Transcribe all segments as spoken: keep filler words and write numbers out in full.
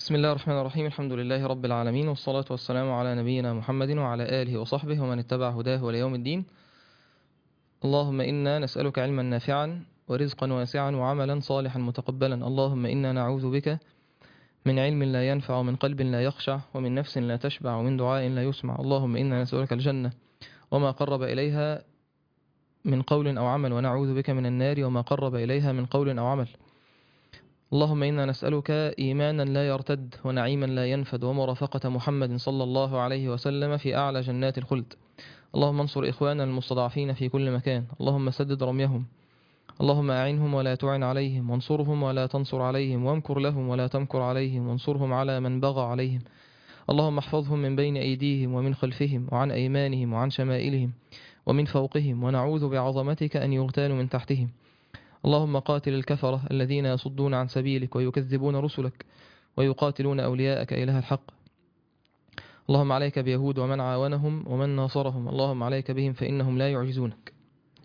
بسم الله الرحمن الرحيم. الحمد لله رب العالمين، والصلاة والسلام على نبينا محمد وعلى آله وصحبه ومن اتبع هداه وليوم الدين. اللهم إنا نسألك علما نافعا ورزقا واسعا وعملا صالحا متقبلا. اللهم إنا نعوذ بك من علم لا ينفع ومن قلب لا يخشع ومن نفس لا تشبع ومن دعاء لا يسمع. اللهم إنا نسألك الجنة وما قرب إليها من قول أو عمل، ونعوذ بك من النار وما قرب إليها من قول أو عمل. اللهم إنا نسألك إيمانا لا يرتد ونعيما لا ينفد ومرافقة محمد صلى الله عليه وسلم في أعلى جنات الخلد. اللهم انصر إخواننا المستضعفين في كل مكان، اللهم سدد رميهم، اللهم أعنهم ولا تعن عليهم، وانصرهم ولا تنصر عليهم، وامكر لهم ولا تمكر عليهم، وانصرهم على من بغى عليهم. اللهم احفظهم من بين أيديهم ومن خلفهم وعن أيمانهم وعن شمائلهم ومن فوقهم، ونعوذ بعظمتك أن يغتالوا من تحتهم. اللهم قاتل الكفرة الذين يصدون عن سبيلك ويكذبون رسلك ويقاتلون أولياءك إله الحق. اللهم عليك بيهود ومن عاونهم ومن ناصرهم، اللهم عليك بهم فإنهم لا يعجزونك.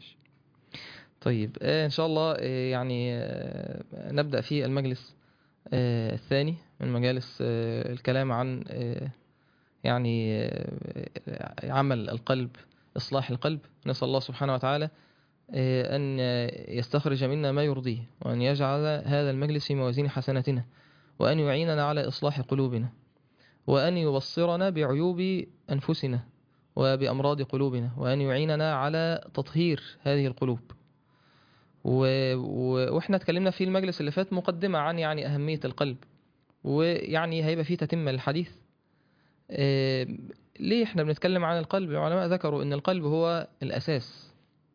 طيب آه إن شاء الله آه يعني آه نبدأ في المجلس آه الثاني من مجالس آه الكلام عن آه يعني آه عمل القلب، إصلاح القلب. نسأل الله سبحانه وتعالى أن يستخرج منا ما يرضيه، وأن يجعل هذا المجلس في موازين حسناتنا، وأن يعيننا على إصلاح قلوبنا، وأن يبصرنا بعيوب أنفسنا وبأمراض قلوبنا، وأن يعيننا على تطهير هذه القلوب. و... و... وإحنا اتكلمنا في المجلس اللي فات مقدمة عن يعني أهمية القلب، ويعني هيبقى فيه تتمة للحديث. إيه... ليه إحنا بنتكلم عن القلب؟ العلماء ذكروا أن القلب هو الأساس،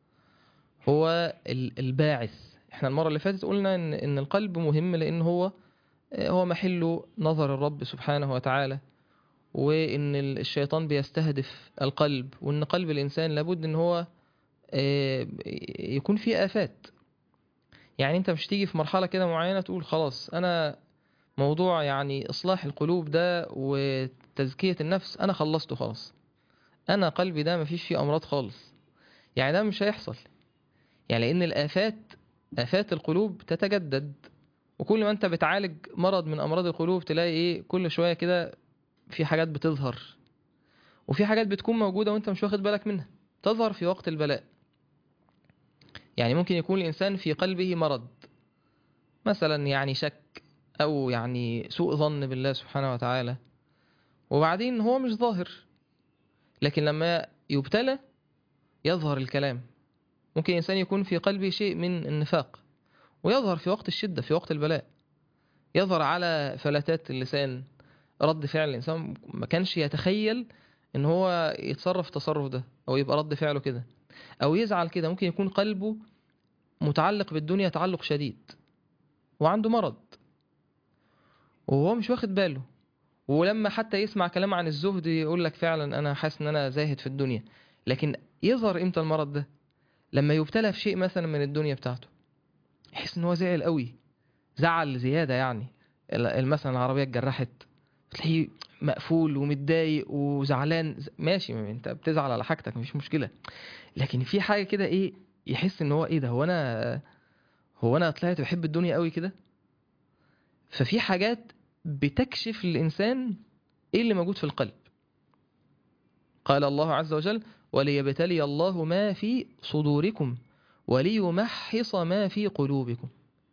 هو الباعث. احنا المرة اللي فاتت قلنا ان ان القلب مهم، لان هو هو محل نظر الرب سبحانه وتعالى، وان الشيطان بيستهدف القلب، وان قلب الانسان لابد ان هو يكون فيه آفات. يعني انت مش تيجي في مرحلة كده معينة تقول خلاص انا موضوع يعني اصلاح القلوب ده وتزكية النفس انا خلصته خلاص، انا قلبي ده مفيش فيه امراض خالص. يعني ده مش هيحصل، يعني لأن الآفات آفات القلوب تتجدد، وكل ما أنت بتعالج مرض من أمراض القلوب تلاقي إيه كل شوية كده في حاجات بتظهر، وفي حاجات بتكون موجودة وأنت مش واخد بالك منها تظهر في وقت البلاء. يعني ممكن يكون الإنسان في قلبه مرض، مثلا يعني شك أو يعني سوء ظن بالله سبحانه وتعالى، وبعدين هو مش ظاهر، لكن لما يبتلى يظهر الكلام. ممكن إنسان يكون في قلبه شيء من النفاق ويظهر في وقت الشدة، في وقت البلاء، يظهر على فلتات اللسان، رد فعل الإنسان ما كانش يتخيل إن هو يتصرف التصرف ده أو يبقى رد فعله كده أو يزعل كده. ممكن يكون قلبه متعلق بالدنيا تعلق شديد وعنده مرض وهو مش واخد باله، ولما حتى يسمع كلام عن الزهد يقول لك فعلا أنا حاسس إن أنا زاهد في الدنيا. لكن يظهر إمتى المرض ده؟ لما يبتلى في شيء مثلا من الدنيا بتاعته، يحس إن هو زعل قوي، زعل زيادة. يعني مثلا العربية اتجرحت تلاقيه مقفول ومتضايق وزعلان، ماشي انت بتزعل على حاجتك مفيش مشكلة، لكن في حاجة كده ايه يحس ان هو ايه ده، هو انا هو انا طلعت بحب الدنيا قوي كده. ففي حاجات بتكشف للإنسان ايه اللي موجود في القلب. قال الله عز وجل: وليبتلي الله ما في صدوركم وليمحص ما في قلوبكم.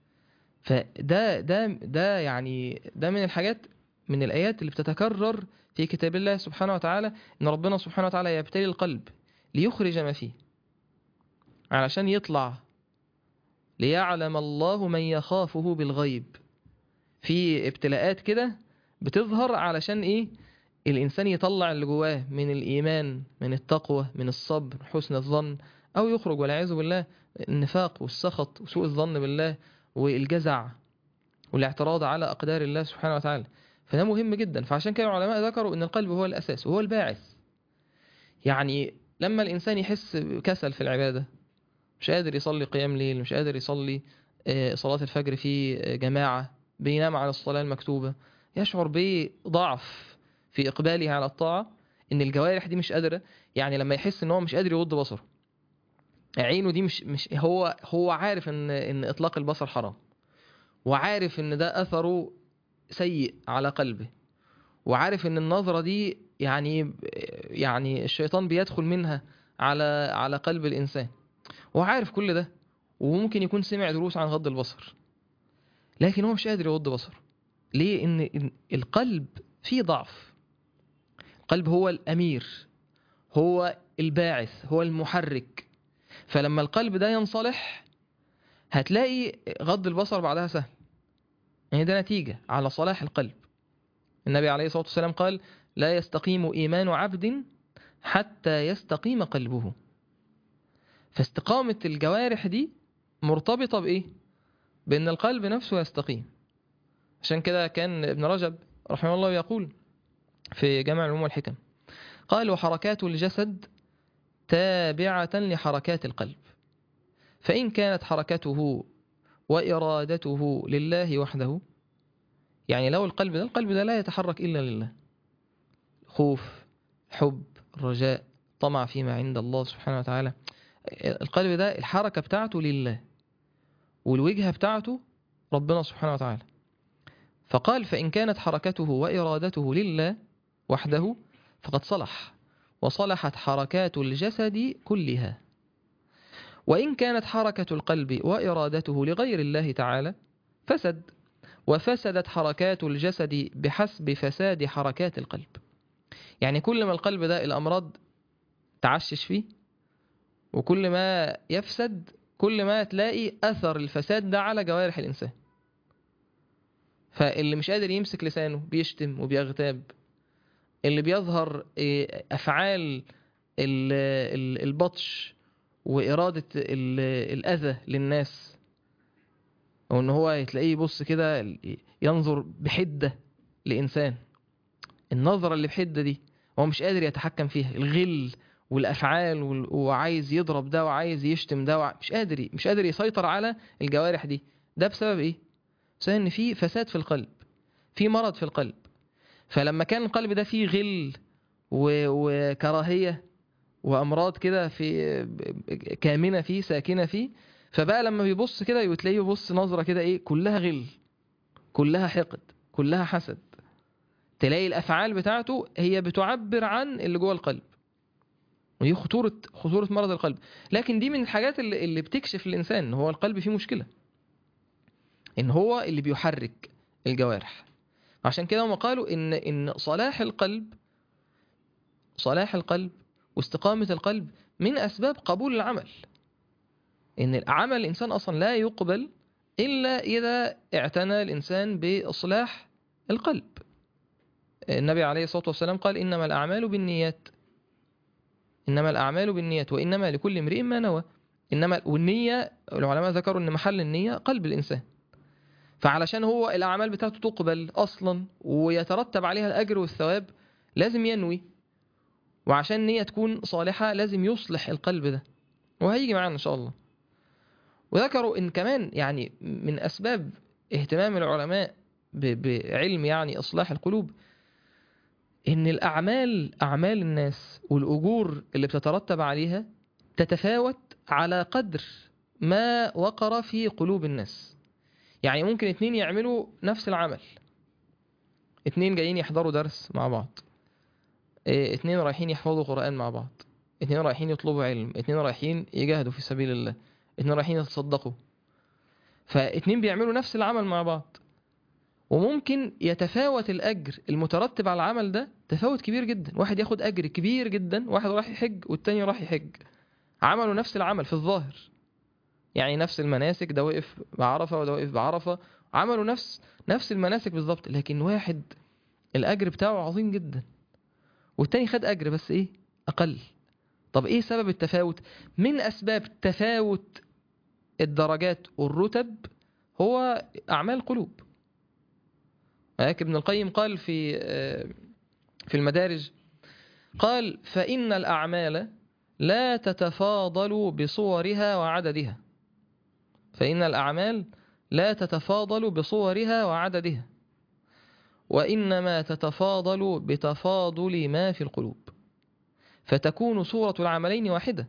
فده ده ده يعني ده من الحاجات، من الآيات اللي بتتكرر في كتاب الله سبحانه وتعالى، إن ربنا سبحانه وتعالى يبتلي القلب ليخرج ما فيه، علشان يطلع، ليعلم الله من يخافه بالغيب. في ابتلاءات كده بتظهر علشان إيه؟ الإنسان يطلع اللي جواه من الإيمان، من التقوى، من الصبر، حسن الظن، أو يخرج والعياذ بالله النفاق والسخط وسوء الظن بالله والجزع والاعتراض على أقدار الله سبحانه وتعالى. فده مهم جدا. فعشان كده العلماء ذكروا أن القلب هو الأساس وهو الباعث. يعني لما الإنسان يحس كسل في العبادة، مش قادر يصلي قيام ليل، مش قادر يصلي صلاة الفجر في جماعة، بينام على الصلاة المكتوبة، يشعر بضعف في إقباله على الطاعة، إن الجوارح دي مش قادرة. يعني لما يحس إن هو مش قادر يغض بصره، عينه دي مش مش هو هو عارف إن إن إطلاق البصر حرام، وعارف إن ده أثره سيء على قلبه، وعارف ان النظرة دي يعني يعني الشيطان بيدخل منها على على قلب الإنسان، وعارف كل ده، وممكن يكون سمع دروس عن غض البصر، لكن هو مش قادر يغض بصره. ليه؟ إن القلب فيه ضعف. القلب هو الأمير، هو الباعث، هو المحرك. فلما القلب ده ينصلح هتلاقي غض البصر بعدها سهل. يعني ده نتيجة على صلاح القلب. النبي عليه الصلاة والسلام قال: لا يستقيم إيمان عبد حتى يستقيم قلبه. فاستقامة الجوارح دي مرتبطة بإيه؟ بأن القلب نفسه يستقيم. عشان كده كان ابن رجب رحمه الله يقول في جامع العلوم والحكم، قال: وحركات الجسد تابعة لحركات القلب، فإن كانت حركته وإرادته لله وحده، يعني لو القلب ده القلب ده لا يتحرك إلا لله، خوف، حب، رجاء، طمع فيما عند الله سبحانه وتعالى، القلب ده الحركة بتاعته لله، والوجهة بتاعته ربنا سبحانه وتعالى. فقال: فإن كانت حركته وإرادته لله وحده فقد صلح، وصلحت حركات الجسد كلها. وإن كانت حركة القلب وإرادته لغير الله تعالى فسد، وفسدت حركات الجسد بحسب فساد حركات القلب. يعني كل ما القلب ده الأمراض تعشش فيه، وكل ما يفسد كل ما تلاقي أثر الفساد ده على جوارح الإنسان. فاللي مش قادر يمسك لسانه بيشتم وبيغتاب، اللي بيظهر أفعال البطش وإرادة الأذى للناس، أو إن هو تلاقيه يبص كده ينظر بحدة لإنسان، النظرة اللي بحدة دي هو مش قادر يتحكم فيها، الغل والأفعال، وعايز يضرب ده وعايز يشتم ده وع... مش قادر مش قادر يسيطر على الجوارح دي. ده بسبب إيه؟ بسبب إن في فساد في القلب، في مرض في القلب. فلما كان القلب ده فيه غل و... وكراهية وأمراض كده في كامنة فيه ساكنة فيه، فبقى لما بيبص كده يتلاقيه يبص نظرة كده إيه؟ كلها غل، كلها حقد، كلها حسد. تلاقي الأفعال بتاعته هي بتعبر عن اللي جوه القلب، ودي خطورة خطورة مرض القلب. لكن دي من الحاجات اللي, اللي بتكشف الإنسان إن هو القلب فيه مشكلة، إن هو اللي بيحرك الجوارح. عشان كده هم قالوا إن إن صلاح القلب صلاح القلب واستقامة القلب من أسباب قبول العمل. إن العمل الإنسان أصلا لا يقبل إلا إذا اعتنى الإنسان بإصلاح القلب. النبي عليه الصلاة والسلام قال: إنما الأعمال بالنيات، إنما الأعمال بالنيات وإنما لكل امرئ ما نوى. إنما والنية العلماء ذكروا إن محل النية قلب الإنسان. فعلشان هو الأعمال بتاعته تقبل أصلا ويترتب عليها الأجر والثواب لازم ينوي، وعشان النية تكون صالحة لازم يصلح القلب ده، وهيجي معانا إن شاء الله. وذكروا إن كمان يعني من أسباب اهتمام العلماء بعلم يعني إصلاح القلوب إن الأعمال أعمال الناس والأجور اللي بتترتب عليها تتفاوت على قدر ما وقر في قلوب الناس. يعني ممكن اتنين يعملوا نفس العمل، اتنين جايين يحضروا درس مع بعض، اتنين رايحين يحفظوا قرآن مع بعض، اتنين رايحين يطلبوا علم، اتنين رايحين يجاهدوا في سبيل الله، اتنين رايحين يتصدقوا. فاتنين بيعملوا نفس العمل مع بعض، وممكن يتفاوت الأجر المترتب على العمل ده تفاوت كبير جدا. واحد ياخد أجر كبير جدا، واحد راح يحج والتاني راح يحج، عملوا نفس العمل في الظاهر، يعني نفس المناسك، ده وقف بعرفة وده وقف بعرفة، عملوا نفس نفس المناسك بالظبط، لكن واحد الأجر بتاعه عظيم جدا والتاني خد أجر بس إيه؟ أقل. طب إيه سبب التفاوت؟ من أسباب تفاوت الدرجات والرتب هو أعمال القلوب. ولكن ابن القيم قال في في المدارج، قال: فإن الأعمال لا تتفاضل بصورها وعددها، فإن الأعمال لا تتفاضل بصورها وعددها، وإنما تتفاضل بتفاضل ما في القلوب، فتكون صورة العملين واحدة،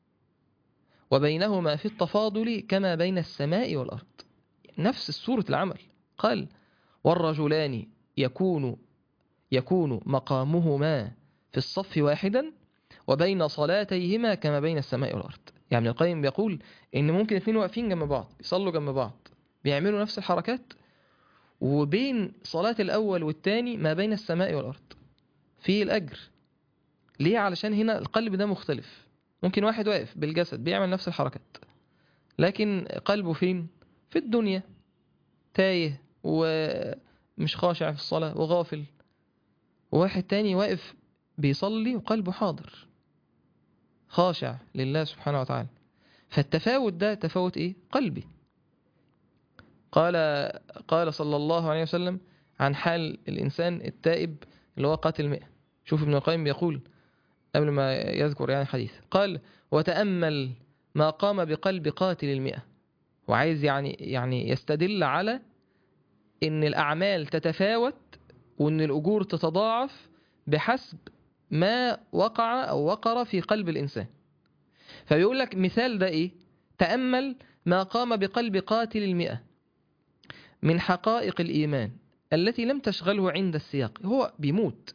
وبينهما في التفاضل كما بين السماء والأرض. نفس صورة العمل. قال: والرجلان يكون يكون مقامهما في الصف واحدا وبين صلاتيهما كما بين السماء والأرض. يعني ابن القيم بيقول إن ممكن اثنين واقفين جنب بعض يصلوا جنب بعض بيعملوا نفس الحركات، وبين صلاة الأول والتاني ما بين السماء والأرض في الأجر. ليه؟ علشان هنا القلب ده مختلف. ممكن واحد واقف بالجسد بيعمل نفس الحركات لكن قلبه فين؟ في الدنيا، تايه ومش خاشع في الصلاة وغافل. وواحد تاني واقف بيصلي وقلبه حاضر خاشع لله سبحانه وتعالى. فالتفاوت ده تفاوت ايه؟ قلبي. قال قال صلى الله عليه وسلم عن حال الإنسان التائب اللي هو قاتل مئة. شوف ابن القيم بيقول قبل ما يذكر يعني حديث، قال وتأمل ما قام بقلب قاتل المئة. وعايز يعني يعني يستدل على إن الأعمال تتفاوت وإن الأجور تتضاعف بحسب ما وقع أو وقر في قلب الإنسان. فبيقول لك مثال ده إيه؟ تأمل ما قام بقلب قاتل المئة من حقائق الإيمان التي لم تشغله عند السياق. هو بيموت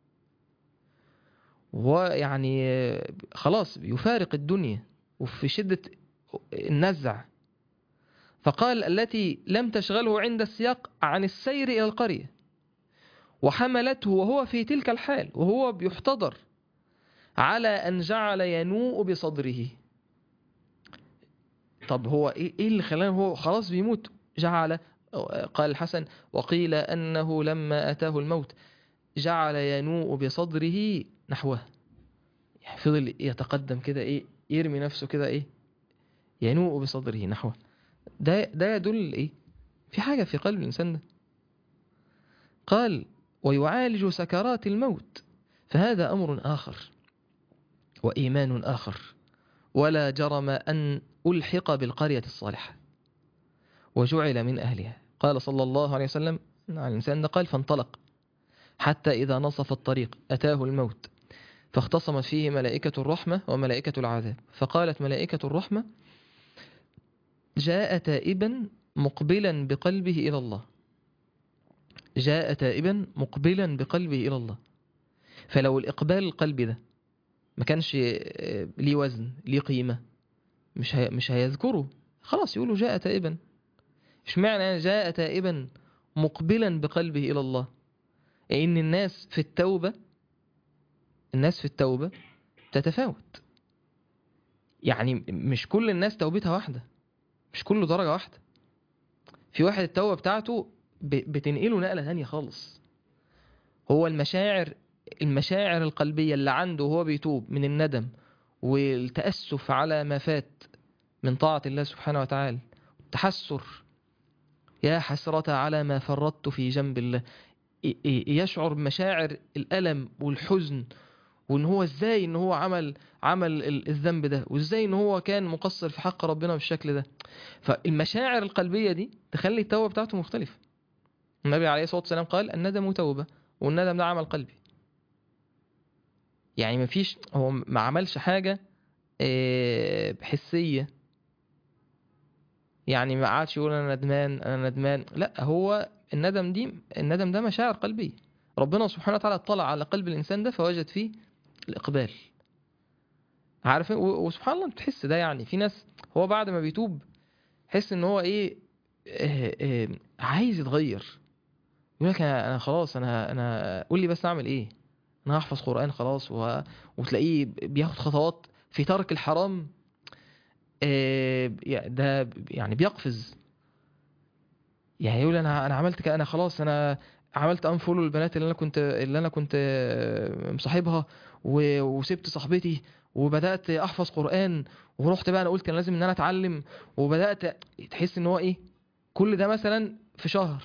وهو يعني خلاص يفارق الدنيا وفي شدة النزع، فقال التي لم تشغله عند السياق عن السير إلى القرية وحملته وهو في تلك الحال وهو بيحتضر على أن جعل ينوء بصدره. طب هو إيه اللي خلاه هو خلاص بيموت؟ جعل، قال الحسن وقيل أنه لما أتاه الموت جعل ينوء بصدره نحوه. يعني فضل يتقدم كده إيه، يرمي نفسه كده إيه، ينوء بصدره نحوه. ده ده يدل إيه؟ في حاجة في قلب الإنسان ده. قال ويعالج سكرات الموت، فهذا أمر آخر وإيمان آخر، ولا جرم أن ألحق بالقرية الصالحة وجعل من أهلها. قال صلى الله عليه وسلم عن الإنسان ده قال فانطلق حتى إذا نصف الطريق أتاه الموت فاختصمت فيه ملائكة الرحمة وملائكة العذاب، فقالت ملائكة الرحمة جاء تائبا مقبلا بقلبه إلى الله، جاء تائبا مقبلا بقلبه إلى الله. فلو الإقبال القلبي ده ما كانش ليه وزن ليه قيمة مش هي مش هيذكره، خلاص يقولوا جاء تائبا. اشمعنى جاء تائبا مقبلا بقلبه إلى الله؟ إن الناس في التوبة الناس في التوبة تتفاوت. يعني مش كل الناس توبتها واحدة، مش كله درجة واحدة. في واحد التوبة بتاعته بتنقله نقلة ثانية خالص. هو المشاعر المشاعر القلبية اللي عنده وهو بيتوب من الندم والتأسف على ما فات من طاعة الله سبحانه وتعالى، التحسر، يا حسرة على ما فرطت في جنب الله، يشعر بمشاعر الألم والحزن وان هو ازاي ان هو عمل عمل الذنب ده وازاي ان هو كان مقصر في حق ربنا بالشكل ده. فالمشاعر القلبية دي تخلي التوبة بتاعته مختلفة. النبي عليه الصلاة والسلام قال الندم توبة، والندم ده عمل قلبي. يعني مفيش، هو ما عملش حاجة حسية، يعني ما قعدش يقول انا ندمان انا ندمان، لا، هو الندم دي الندم ده مشاعر قلبية. ربنا سبحانه وتعالى اطلع على قلب الانسان ده فوجد فيه الإقبال. عارف، وسبحان الله بتحس ده. يعني في ناس هو بعد ما بيتوب حس ان هو ايه، اه اه عايز يتغير. يقول لك انا أنا خلاص، انا انا قول لي بس اعمل ايه، انا هحفظ قرآن خلاص و... وتلاقيه بياخد خطوات في ترك الحرام. اه ده يعني بيقفز، يعني يقول انا انا عملت كده، انا خلاص انا عملت انفولو البنات اللي انا كنت اللي انا كنت مصاحبها وسبت صاحبتي وبدات احفظ قرآن ورحت بقى، انا قلت كان لازم ان انا اتعلم وبدات. تحس ان هو ايه، كل ده مثلا في شهر.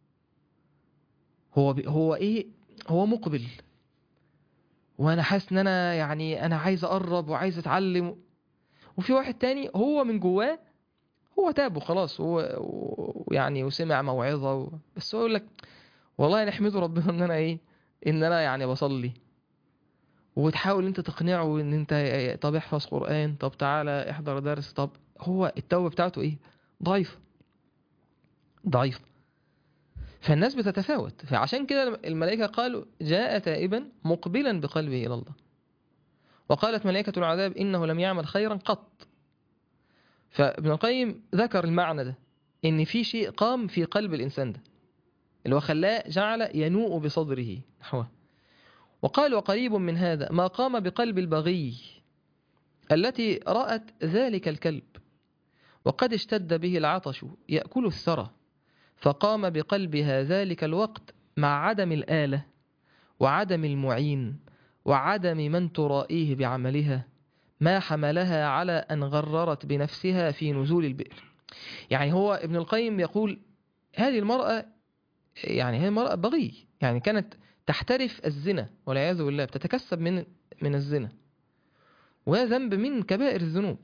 هو هو ايه، هو مقبل وانا حاسس ان انا يعني انا عايز اقرب وعايز اتعلم. وفي واحد تاني هو من جواه هو تاب وخلاص، هو يعني وسمع موعظة و... بس هو يقول لك والله نحمده ربنا ان انا ايه، ان انا يعني بصلي. وتحاول انت تقنعه ان انت طب احفظ قرآن، طب تعالى احضر درس، طب هو التوبة بتاعته ايه، ضعيف ضعيف. فالناس بتتفاوت، فعشان كده الملائكة قالوا جاء تائبا مقبلا بقلبه إلى الله. وقالت ملائكة العذاب إنه لم يعمل خيرا قط. فابن القيم ذكر المعنى ده، إن في شيء قام في قلب الإنسان ده اللي هو خلاه جعل ينوء بصدره نحوه. وقال وقريب من هذا ما قام بقلب البغي التي رأت ذلك الكلب وقد اشتد به العطش يأكل الثرى، فقام بقلبها ذلك الوقت مع عدم الآلة وعدم المعين وعدم من ترائيه بعملها، ما حملها على أن غررت بنفسها في نزول البئر. يعني هو ابن القيم يقول هذه المرأة، يعني هي المرأة بغي، يعني كانت تحترف الزنا والعياذ بالله، بتتكسب من من الزنا، وهذا ذنب من كبائر الذنوب.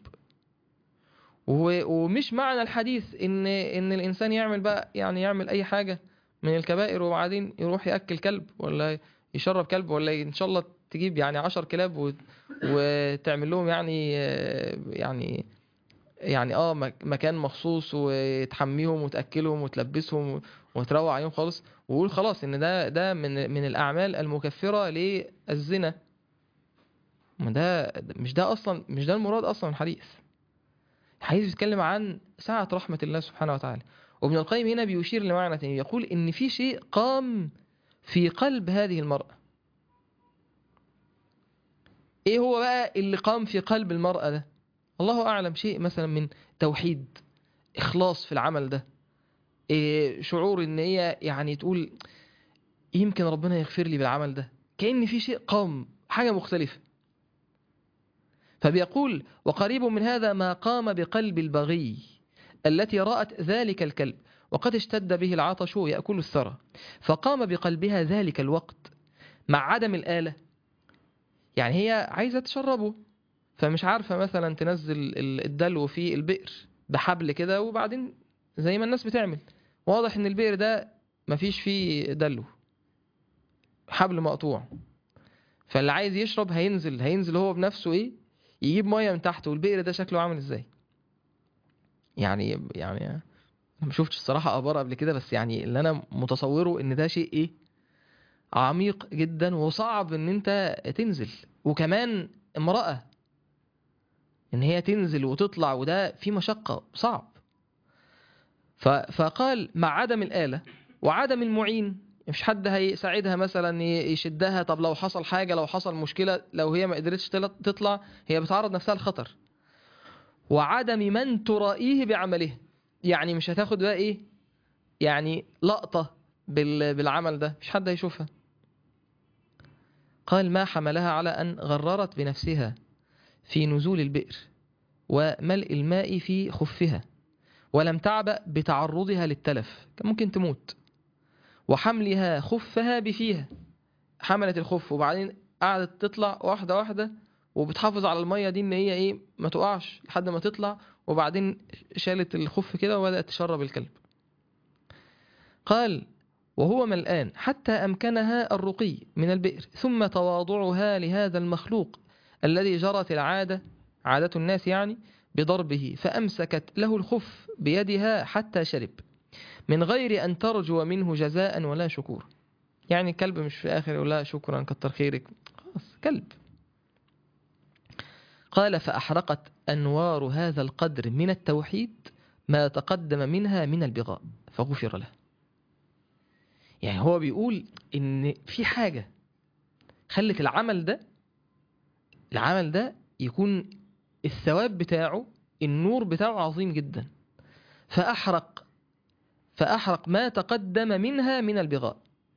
ومش معنى الحديث ان ان الانسان يعمل بقى يعني يعمل اي حاجة من الكبائر وبعدين يروح يأكل كلب ولا يشرب كلب ولا ان شاء الله تجيب يعني عشر كلاب وتعمل لهم يعني يعني يعني اه مكان مخصوص وتحميهم وتأكلهم وتلبسهم وتروع عليهم خالص، ويقول خلاص ان ده ده من من الاعمال المكفرة للزنا. ده مش ده اصلا مش ده المراد اصلا الحديث. الحديث بيتكلم عن سعة رحمة الله سبحانه وتعالى. وابن القيم هنا بيشير لمعنى تاني، يقول ان في شيء قام في قلب هذه المرأة. ايه هو بقى اللي قام في قلب المرأة ده؟ الله اعلم، شيء مثلا من توحيد، اخلاص في العمل ده، إيه شعور ان هي يعني تقول يمكن ربنا يغفر لي بالعمل ده، كأن في شيء قام، حاجة مختلفة. فبيقول وقريب من هذا ما قام بقلب البغي التي رأت ذلك الكلب وقد اشتد به العطش يأكل الثرى، فقام بقلبها ذلك الوقت مع عدم الآلة. يعني هي عايزة تشربه، فمش عارفة مثلا تنزل الدلو في البئر بحبل كده، وبعدين زي ما الناس بتعمل، واضح ان البئر ده مفيش فيه دلو، حبل مقطوع، فاللي عايز يشرب هينزل هينزل هو بنفسه ايه يجيب مية من تحت، والبئر ده شكله عامل ازاي؟ يعني يعني انا ما شفتش الصراحة ابار قبل كده، بس يعني اللي انا متصوره ان ده شيء ايه عميق جدا وصعب ان انت تنزل، وكمان امرأة ان هي تنزل وتطلع، وده في مشقة صعب. فقال مع عدم الآلة وعدم المعين، مش حد هيساعدها مثلا يشدها، طب لو حصل حاجة، لو حصل مشكلة، لو هي ما قدرتش تطلع هي بتعرض نفسها لخطر. وعدم من ترائيه بعمله، يعني مش هتاخد بقى ايه يعني لقطة بالعمل ده، مش حد هيشوفها. قال ما حملها على أن غررت بنفسها في نزول البئر وملء الماء في خفها، ولم تعبأ بتعرضها للتلف، كان ممكن تموت، وحملها خفها بفيها، حملت الخف وبعدين قعدت تطلع واحدة واحدة، وبتحافظ على المية دي ان هي ايه ما تقعش لحد ما تطلع، وبعدين شالت الخف كده وبدأت تشرب الكلب. قال وهو ملآن حتى أمكنها الرقي من البئر، ثم تواضعها لهذا المخلوق الذي جرت العادة، عادة الناس يعني، بضربه، فأمسكت له الخف بيدها حتى شرب من غير أن ترجو منه جزاء ولا شكور. يعني الكلب مش في آخر يقول لا شكرا كتر خيرك، خلاص كلب. قال فأحرقت أنوار هذا القدر من التوحيد ما تقدم منها من البغاء فغفر له. يعني هو بيقول إن في حاجة خلت العمل ده العمل ده يكون الثواب بتاعه، النور بتاعه عظيم جدا، فأحرق فأحرق ما تقدم منها من البغاء.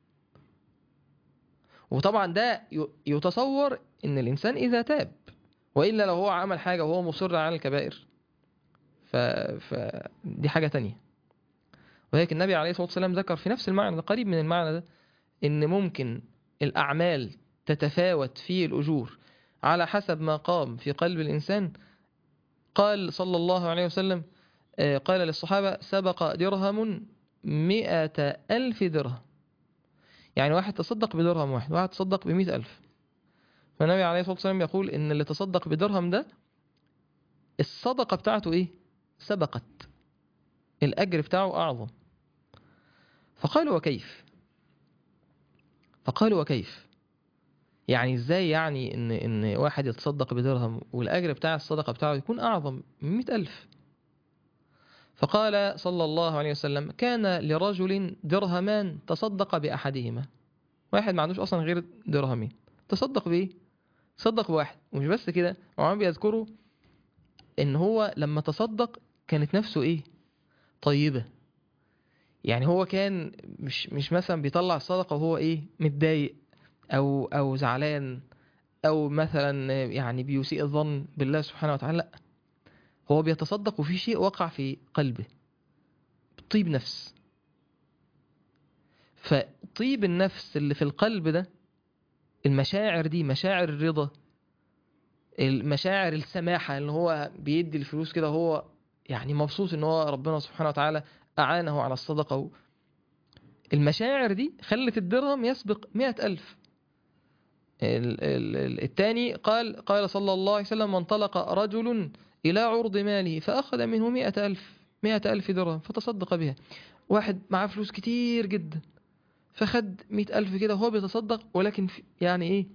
وطبعا ده يتصور ان الانسان اذا تاب، وإلا لو هو عمل حاجة وهو مصر على الكبائر ف... فدي حاجة تانية. وهيك النبي عليه الصلاة والسلام ذكر في نفس المعنى ده، قريب من المعنى ده، ان ممكن الأعمال تتفاوت في الأجور على حسب ما قام في قلب الإنسان. قال صلى الله عليه وسلم قال للصحابة سبق درهم مئة ألف درهم، يعني واحد تصدق بدرهم واحد، واحد تصدق بمئة ألف. فالنبي عليه الصلاة والسلام يقول إن اللي تصدق بدرهم ده الصدقة بتاعته إيه؟ سبقت، الأجر بتاعه أعظم. فقالوا وكيف؟ فقالوا وكيف؟ يعني ازاي يعني ان ان واحد يتصدق بدرهم والاجر بتاع الصدقه بتاعه يكون اعظم من مئة ألف؟ فقال صلى الله عليه وسلم: كان لرجل درهمان تصدق باحدهما. واحد ما عندوش اصلا غير درهمين، تصدق بايه؟ تصدق بواحد. ومش بس كده، وعم بيذكروا ان هو لما تصدق كانت نفسه ايه؟ طيبه. يعني هو كان مش مش مثلا بيطلع الصدقه وهو ايه؟ متضايق او او زعلان، او مثلا يعني بيسيء الظن بالله سبحانه وتعالى. لا، هو بيتصدق وفي شيء وقع في قلبه، طيب نفس. فطيب النفس اللي في القلب ده، المشاعر دي، مشاعر الرضا، المشاعر السماحة، اللي هو بيدي الفلوس كده هو يعني مبسوط ان هو ربنا سبحانه وتعالى اعانه على الصدقة. المشاعر دي خلت الدرهم يسبق مئة ألف. ال- ال- ال- الثاني قال قال صلى الله عليه وسلم: وانطلق رجل إلى عرض ماله فأخذ منه مئة ألف مئة ألف درهم فتصدق بها. واحد معاه فلوس كتير جدا فخد مئة ألف كده وهو بيتصدق، ولكن في يعني إيه؟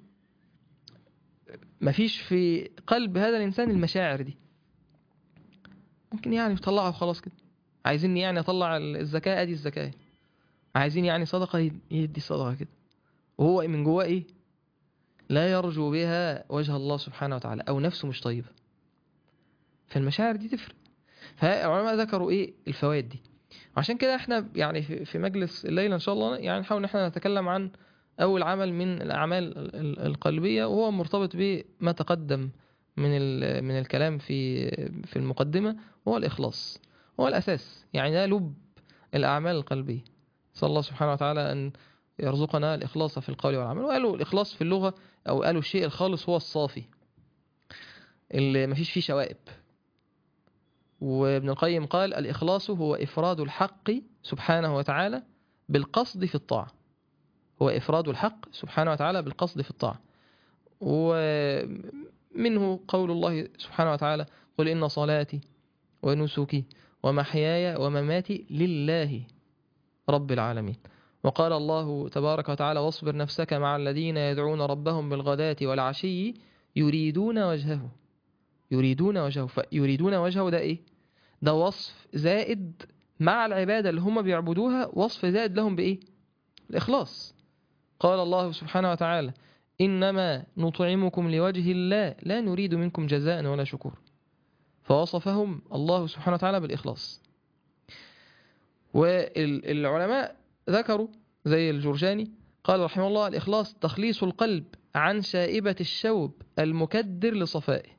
مفيش في قلب هذا الإنسان المشاعر دي. ممكن يعني يطلعها وخلاص كده. عايزين يعني يطلع الزكاة، أدي الزكاة. عايزين يعني صدقة، يدي صدقة كده، وهو من جواه إيه؟ لا يرجو بها وجه الله سبحانه وتعالى، أو نفسه مش طيبة. فالمشاعر دي تفرق. فالعلماء ذكروا ايه الفوائد دي. عشان كده احنا يعني في في مجلس الليلة ان شاء الله يعني نحاول ان احنا نتكلم عن اول عمل من الاعمال ال- ال- القلبية، وهو مرتبط بما تقدم من ال- من الكلام في في المقدمة، وهو الاخلاص. هو الاساس، يعني ده لب الاعمال القلبية. صلى الله سبحانه وتعالى ان يرزقنا الاخلاص في القول والعمل. وقالوا الاخلاص في اللغة، او قالوا الشيء الخالص هو الصافي اللي مفيش فيه شوائب. وابن القيم قال: الإخلاص هو إفراد الحق سبحانه وتعالى بالقصد في الطاعة. هو إفراد الحق سبحانه وتعالى بالقصد في الطاعة. ومنه قول الله سبحانه وتعالى: قل إن صلاتي ونسكي ومحياي ومماتي لله رب العالمين. وقال الله تبارك وتعالى: واصبر نفسك مع الذين يدعون ربهم بالغداة والعشي يريدون وجهه. يريدون وجهه. فيريدون وجهه ده إيه؟ ده وصف زائد مع العبادة اللي هم بيعبدوها، وصف زائد لهم بإيه؟ الإخلاص. قال الله سبحانه وتعالى: إنما نطعمكم لوجه الله لا نريد منكم جزاء ولا شكور. فوصفهم الله سبحانه وتعالى بالإخلاص. والعلماء ذكروا زي الجرجاني قال رحمه الله: الإخلاص تخليص القلب عن شائبة الشوب المكدر لصفائه.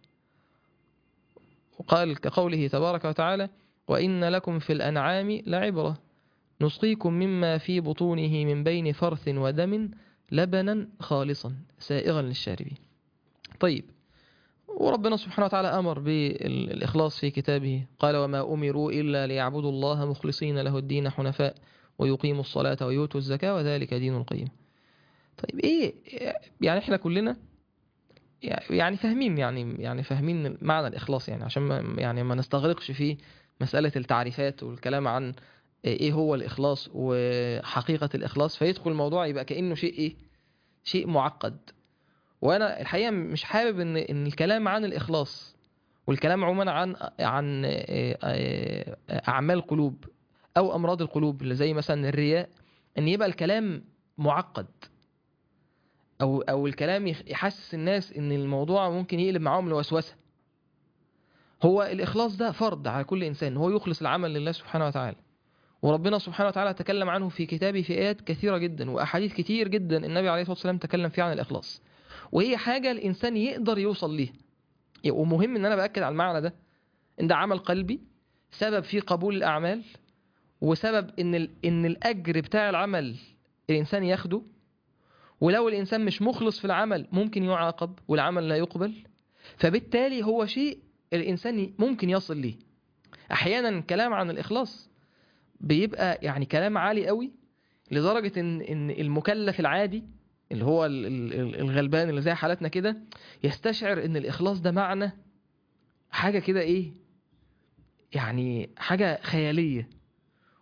وقال كقوله تبارك وتعالى: وإن لكم في الأنعام لعبرة نسقيكم مما في بطونه من بين فرث ودم لبنا خالصا سائغا للشاربين. طيب، وربنا سبحانه وتعالى أمر بالإخلاص في كتابه، قال: وما أمروا إلا ليعبدوا الله مخلصين له الدين حنفاء ويقيموا الصلاة ويؤتوا الزكاة وذلك دين القيم. طيب إيه يعني؟ إحنا كلنا يعني فاهمين يعني يعني فاهمين معنى الإخلاص، يعني عشان ما يعني ما نستغرقش في مسألة التعريفات والكلام عن ايه هو الإخلاص وحقيقة الإخلاص، فيدخل الموضوع يبقى كأنه شيء ايه؟ شيء معقد. وانا الحقيقة مش حابب ان ان الكلام عن الإخلاص والكلام عموما عن عن أعمال القلوب او أمراض القلوب اللي زي مثلا الرياء، ان يبقى الكلام معقد، او او الكلام يحسس الناس ان الموضوع ممكن يقلب معاهم لوسوسة. هو الإخلاص ده فرض على كل إنسان، هو يخلص العمل لله سبحانه وتعالى. وربنا سبحانه وتعالى تكلم عنه في كتابه في آيات كثيرة جدا وأحاديث كتير جدا النبي عليه الصلاة والسلام تكلم فيها عن الإخلاص، وهي حاجة الإنسان يقدر يوصل ليها. ومهم إن أنا بأكد على المعنى ده، إن ده عمل قلبي سبب في قبول الأعمال، وسبب إن ال... إن الأجر بتاع العمل الإنسان ياخده. ولو الإنسان مش مخلص في العمل ممكن يعاقب والعمل لا يقبل. فبالتالي هو شيء الإنسان ممكن يصل ليه. أحيانا الكلام عن الإخلاص بيبقى يعني كلام عالي قوي، لدرجة إن إن المكلف العادي اللي هو ال- ال- الغلبان اللي زي حالتنا كده يستشعر إن الإخلاص ده معنى حاجة كده إيه، يعني حاجة خيالية.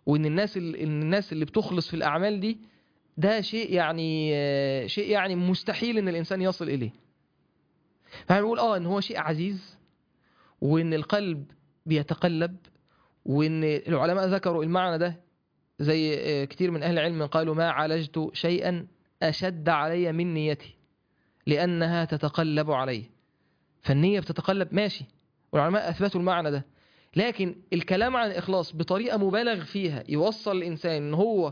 وان الناس ال- إن الناس اللي بتخلص في الاعمال دي ده شيء يعني آه، شيء يعني مستحيل ان الانسان يصل اليه. فهنقول اه ان هو شيء عزيز، وان القلب بيتقلب، وان العلماء ذكروا المعنى ده زي آه، كتير من اهل العلم قالوا ما عالجت شيئا اشد علي من نيتي لانها تتقلب علي. فالنية بتتقلب ماشي، والعلماء اثبتوا المعنى ده. لكن الكلام عن الاخلاص بطريقة مبالغ فيها يوصل الانسان ان هو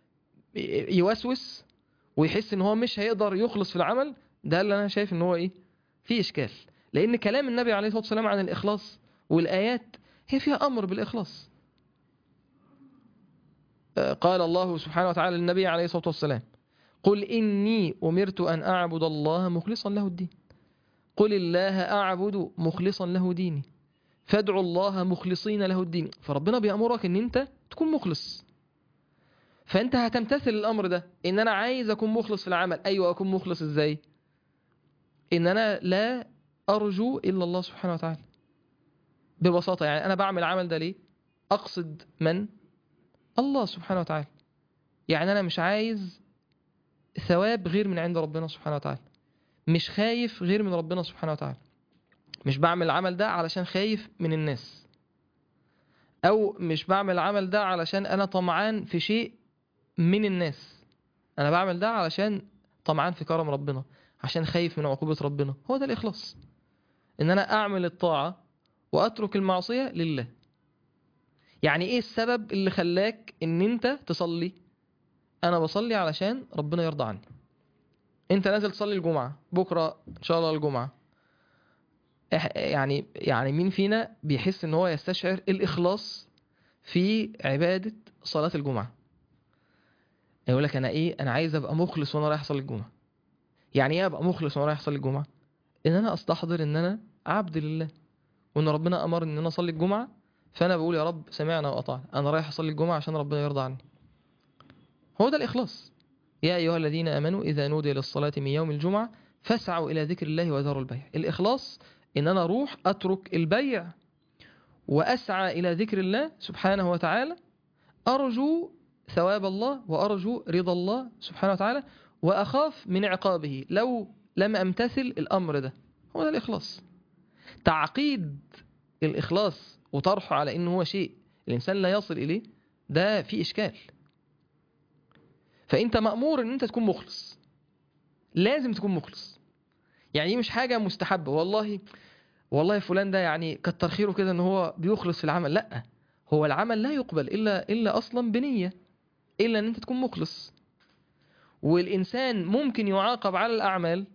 يوسوس ويحس ان هو مش هيقدر يخلص في العمل، ده اللي انا شايف ان هو ايه، فيه اشكال. لان كلام النبي عليه الصلاة والسلام عن الاخلاص والايات هي فيها امر بالاخلاص. آه، قال الله سبحانه وتعالى للنبي عليه الصلاة والسلام قل إني أمرت أن أعبد الله مخلصا له الدين. قل الله أعبد مخلصا له ديني فادعوا الله مخلصين له الدين. فربنا بيأمرك ان انت تكون مخلص، فانت هتمتثل الامر ده ان انا عايز اكون مخلص في العمل. ايوه، اكون مخلص ازاي؟ ان انا لا ارجو الا الله سبحانه وتعالى. ببساطة يعني انا بعمل العمل ده ليه؟ اقصد من؟ الله سبحانه وتعالى. يعني انا مش عايز ثواب غير من عند ربنا سبحانه وتعالى، مش خايف غير من ربنا سبحانه وتعالى. مش بعمل العمل ده علشان خايف من الناس، او مش بعمل العمل ده علشان انا طمعان في شيء من الناس. انا بعمل ده علشان طمعان في كرم ربنا، عشان خايف من عقوبة ربنا. هو ده الإخلاص، ان انا اعمل الطاعة واترك المعصية لله. يعني ايه السبب اللي خلاك ان انت تصلي؟ انا بصلي علشان ربنا يرضى عني. انت نازل تصلي الجمعة بكرة ان شاء الله الجمعة، إح- يعني يعني مين فينا بيحس ان هو يستشعر الإخلاص في عبادة صلاة الجمعة؟ يقول لك انا ايه، انا عايز ابقى مخلص وانا رايح اصلي الجمعة. يعني ايه ابقى مخلص وانا رايح اصلي الجمعة؟ ان انا استحضر ان انا عبد لله، وان ربنا امر ان انا اصلي الجمعة، فانا بقول يا رب سمعنا واطعنا، انا رايح اصلي الجمعة عشان ربنا يرضى عني. هو ده الإخلاص. يا ايها الذين امنوا اذا نودي للصلاة من يوم الجمعة فاسعوا الى ذكر الله وذروا البيع. الإخلاص ان انا اروح اترك البيع واسعى الى ذكر الله سبحانه وتعالى، ارجو ثواب الله وارجو رضا الله سبحانه وتعالى، واخاف من عقابه لو لم امتثل الامر ده. هو ده الإخلاص. تعقيد الإخلاص وطرحه على إنه هو شيء الإنسان لا يصل إليه، ده فيه إشكال. فأنت مأمور إن أنت تكون مخلص، لازم تكون مخلص. يعني دي مش حاجة مستحبة، والله والله فلان ده يعني كتر خيره كده إن هو بيخلص في العمل. لأ، هو العمل لا يقبل إلا إلا أصلا بنية، إلا إن أنت تكون مخلص. والإنسان ممكن يعاقب على الأعمال،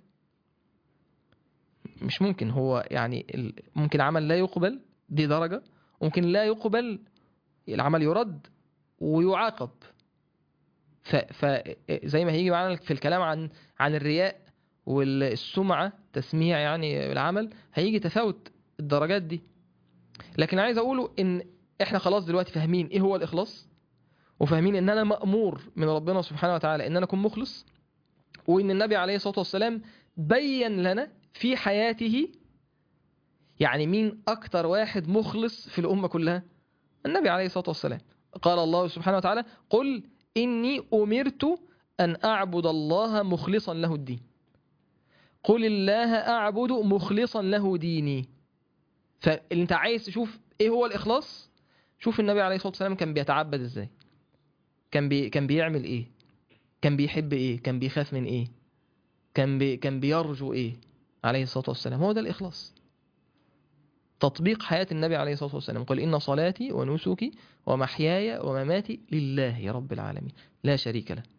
مش ممكن، هو يعني ال- ممكن عمل لا يقبل، دي درجة. ممكن لا يقبل، العمل يرد ويعاقب. ف... ف زي ما هيجي معانا في الكلام عن عن الرياء والسمعة، تسميع يعني العمل، هيجي تفاوت الدرجات دي. لكن عايز اقوله ان احنا خلاص دلوقتي فاهمين ايه هو الإخلاص، وفاهمين ان انا مأمور من ربنا سبحانه وتعالى ان انا اكون مخلص، وان النبي عليه الصلاة والسلام بين لنا في حياته يعني مين اكتر واحد مخلص في الأمة كلها. النبي عليه الصلاة والسلام. قال الله سبحانه وتعالى قل إني أمرت أن أعبد الله مخلصا له الدين. قل الله أعبد مخلصا له ديني. فأنت عايز تشوف إيه هو الإخلاص؟ شوف النبي عليه الصلاة والسلام كان بيتعبد إزاي، كان بي كان بيعمل إيه، كان بيحب إيه، كان بيخاف من إيه، كان بي كان بيرجو إيه عليه الصلاة والسلام. هو ده الإخلاص، تطبيق حياة النبي عليه الصلاة والسلام. قل إن صلاتي ونسكي ومحياي ومماتي لله رب العالمين لا شريك له.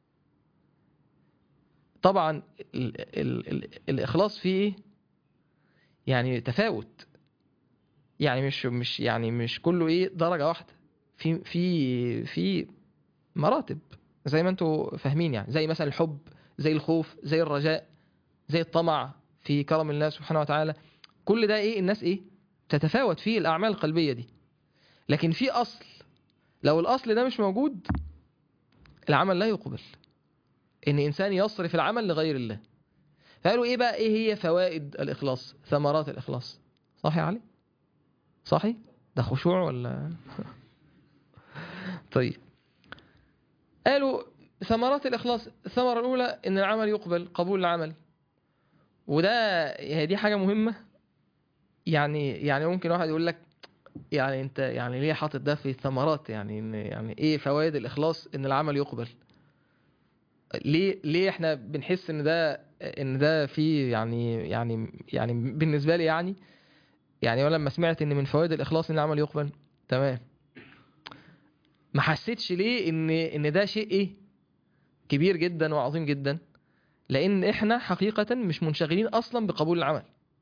طبعا ال ال ال الإخلاص فيه يعني تفاوت، يعني مش مش يعني مش كله إيه درجة واحدة، في في في مراتب زي ما انتوا فاهمين. يعني زي مثلا الحب، زي الخوف، زي الرجاء، زي الطمع في كرم الله سبحانه وتعالى. كل ده إيه الناس إيه تتفاوت فيه الأعمال القلبية دي. لكن في أصل، لو الأصل ده مش موجود العمل لا يقبل، إن إنسان يصرف العمل لغير الله. فقالوا إيه بقى، إيه هي فوائد الإخلاص، ثمرات الإخلاص؟ صحي يا علي؟ صحي؟ ده خشوع ولا؟ طيب قالوا ثمرات الإخلاص، الثمرة الأولى إن العمل يقبل، قبول العمل. وده هي دي حاجة مهمة. يعني يعني ممكن واحد يقول لك يعني أنت يعني ليه حاطط ده في الثمرات؟ يعني إن يعني إيه فوائد الإخلاص إن العمل يقبل؟ ليه ليه إحنا بنحس إن ده إن ده فيه يعني يعني يعني بالنسبة لي يعني يعني أنا لما سمعت إن من فوائد الإخلاص إن العمل يقبل، تمام، ما حسيتش ليه إن إن ده شيء إيه كبير جدا وعظيم جدا؟ لان احنا حقيقة مش منشغلين اصلا بقبول العمل.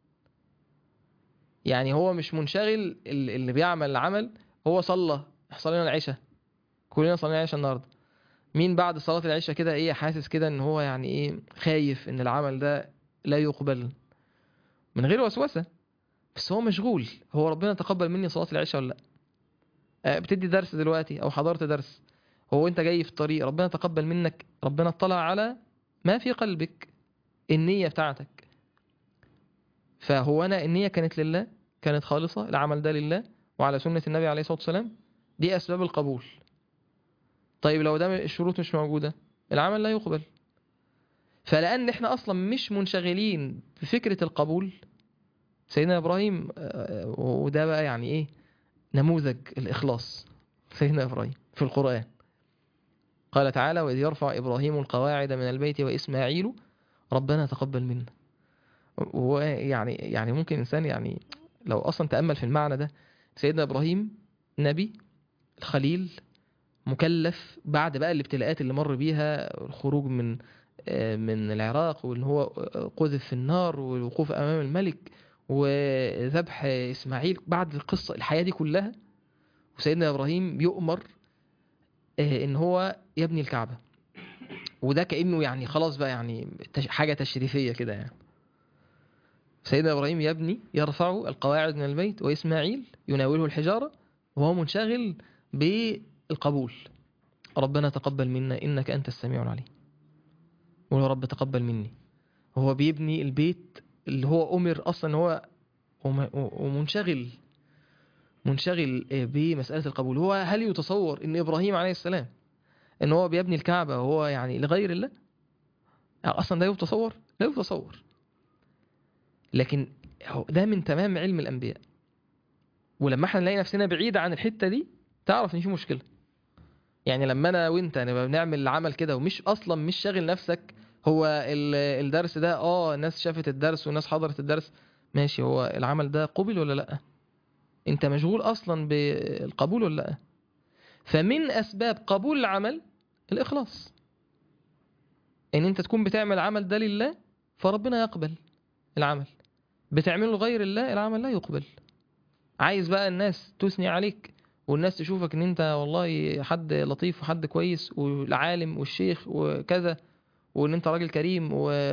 يعني هو مش منشغل، اللي بيعمل العمل هو صلى، صلينا العشاء، كلنا صلينا العشاء النهارده. مين بعد صلاة العشاء كده ايه حاسس كده ان هو يعني ايه خايف ان العمل ده لا يقبل؟ من غير وسوسة، بس هو مشغول. هو ربنا تقبل مني صلاة العشاء ولا لا؟ آه، بتدي درس دلوقتي او حضرت درس، هو انت جاي في الطريق ربنا تقبل منك؟ ربنا اطلع على ما في قلبك، النية بتاعتك. فهو أنا النية كانت لله، كانت خالصة، العمل ده لله وعلى سنة النبي عليه الصلاة والسلام، دي أسباب القبول. طيب لو ده الشروط مش موجودة، العمل لا يقبل. فلأن احنا أصلا مش منشغلين بفكرة القبول، سيدنا إبراهيم، وده بقى يعني إيه نموذج الإخلاص، سيدنا إبراهيم في القرآن قال تعالى: وإذ يرفع إبراهيم القواعد من البيت وإسماعيل ربنا تقبل منا. ويعني يعني ممكن إنسان يعني لو أصلا تأمل في المعنى ده، سيدنا إبراهيم نبي، الخليل، مكلف بعد بقى الابتلاءات اللي مر بيها، الخروج من من العراق، وإن هو قذف في النار، والوقوف أمام الملك، وذبح إسماعيل، بعد القصة الحياة دي كلها، وسيدنا إبراهيم يؤمر إن هو يبني الكعبة. وده كأنه يعني خلاص بقى يعني حاجة تشريفية كده يعني. سيدنا إبراهيم يبني، يرفع القواعد من البيت، وإسماعيل يناوله الحجارة، وهو منشغل بالقبول. ربنا تقبل منا إنك أنت السميع العليم. ويا رب تقبل مني. هو بيبني البيت اللي هو أمر أصلا، هو ومنشغل منشغل بمسألة القبول. هو هل يتصور إن إبراهيم عليه السلام إن هو بيبني الكعبة وهو يعني لغير الله؟ أصلا ده يتصور؟ لا يتصور. لكن ده من تمام علم الأنبياء. ولما احنا نلاقي نفسنا بعيد عن الحتة دي، تعرف ان في مشكلة. يعني لما انا وانت نبقى بنعمل العمل كده ومش اصلا مش شاغل نفسك، هو الدرس ده اه الناس شافت الدرس والناس حضرت الدرس، ماشي، هو العمل ده قبل ولا لا؟ انت مشغول اصلا بالقبول ولا لا؟ فمن اسباب قبول العمل الاخلاص، ان انت تكون بتعمل العمل ده لله فربنا يقبل العمل، بتعمله لغير الله العمل لا يقبل. عايز بقى الناس تثني عليك والناس تشوفك ان انت والله حد لطيف وحد كويس والعالم والشيخ وكذا، وان انت راجل كريم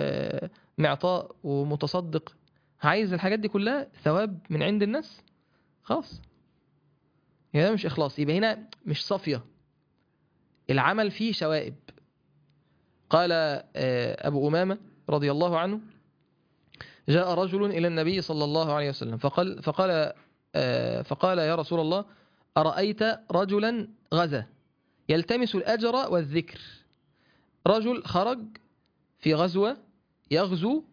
ومعطاء ومتصدق، عايز الحاجات دي كلها ثواب من عند الناس، خلاص يبقى ده مش اخلاص، يبقى هنا مش صافية، العمل فيه شوائب. قال ابو امامة رضي الله عنه: جاء رجل الى النبي صلى الله عليه وسلم فقال فقال فقال يا رسول الله، أرأيت رجلا غزا يلتمس الأجر والذكر. رجل خرج في غزوة يغزو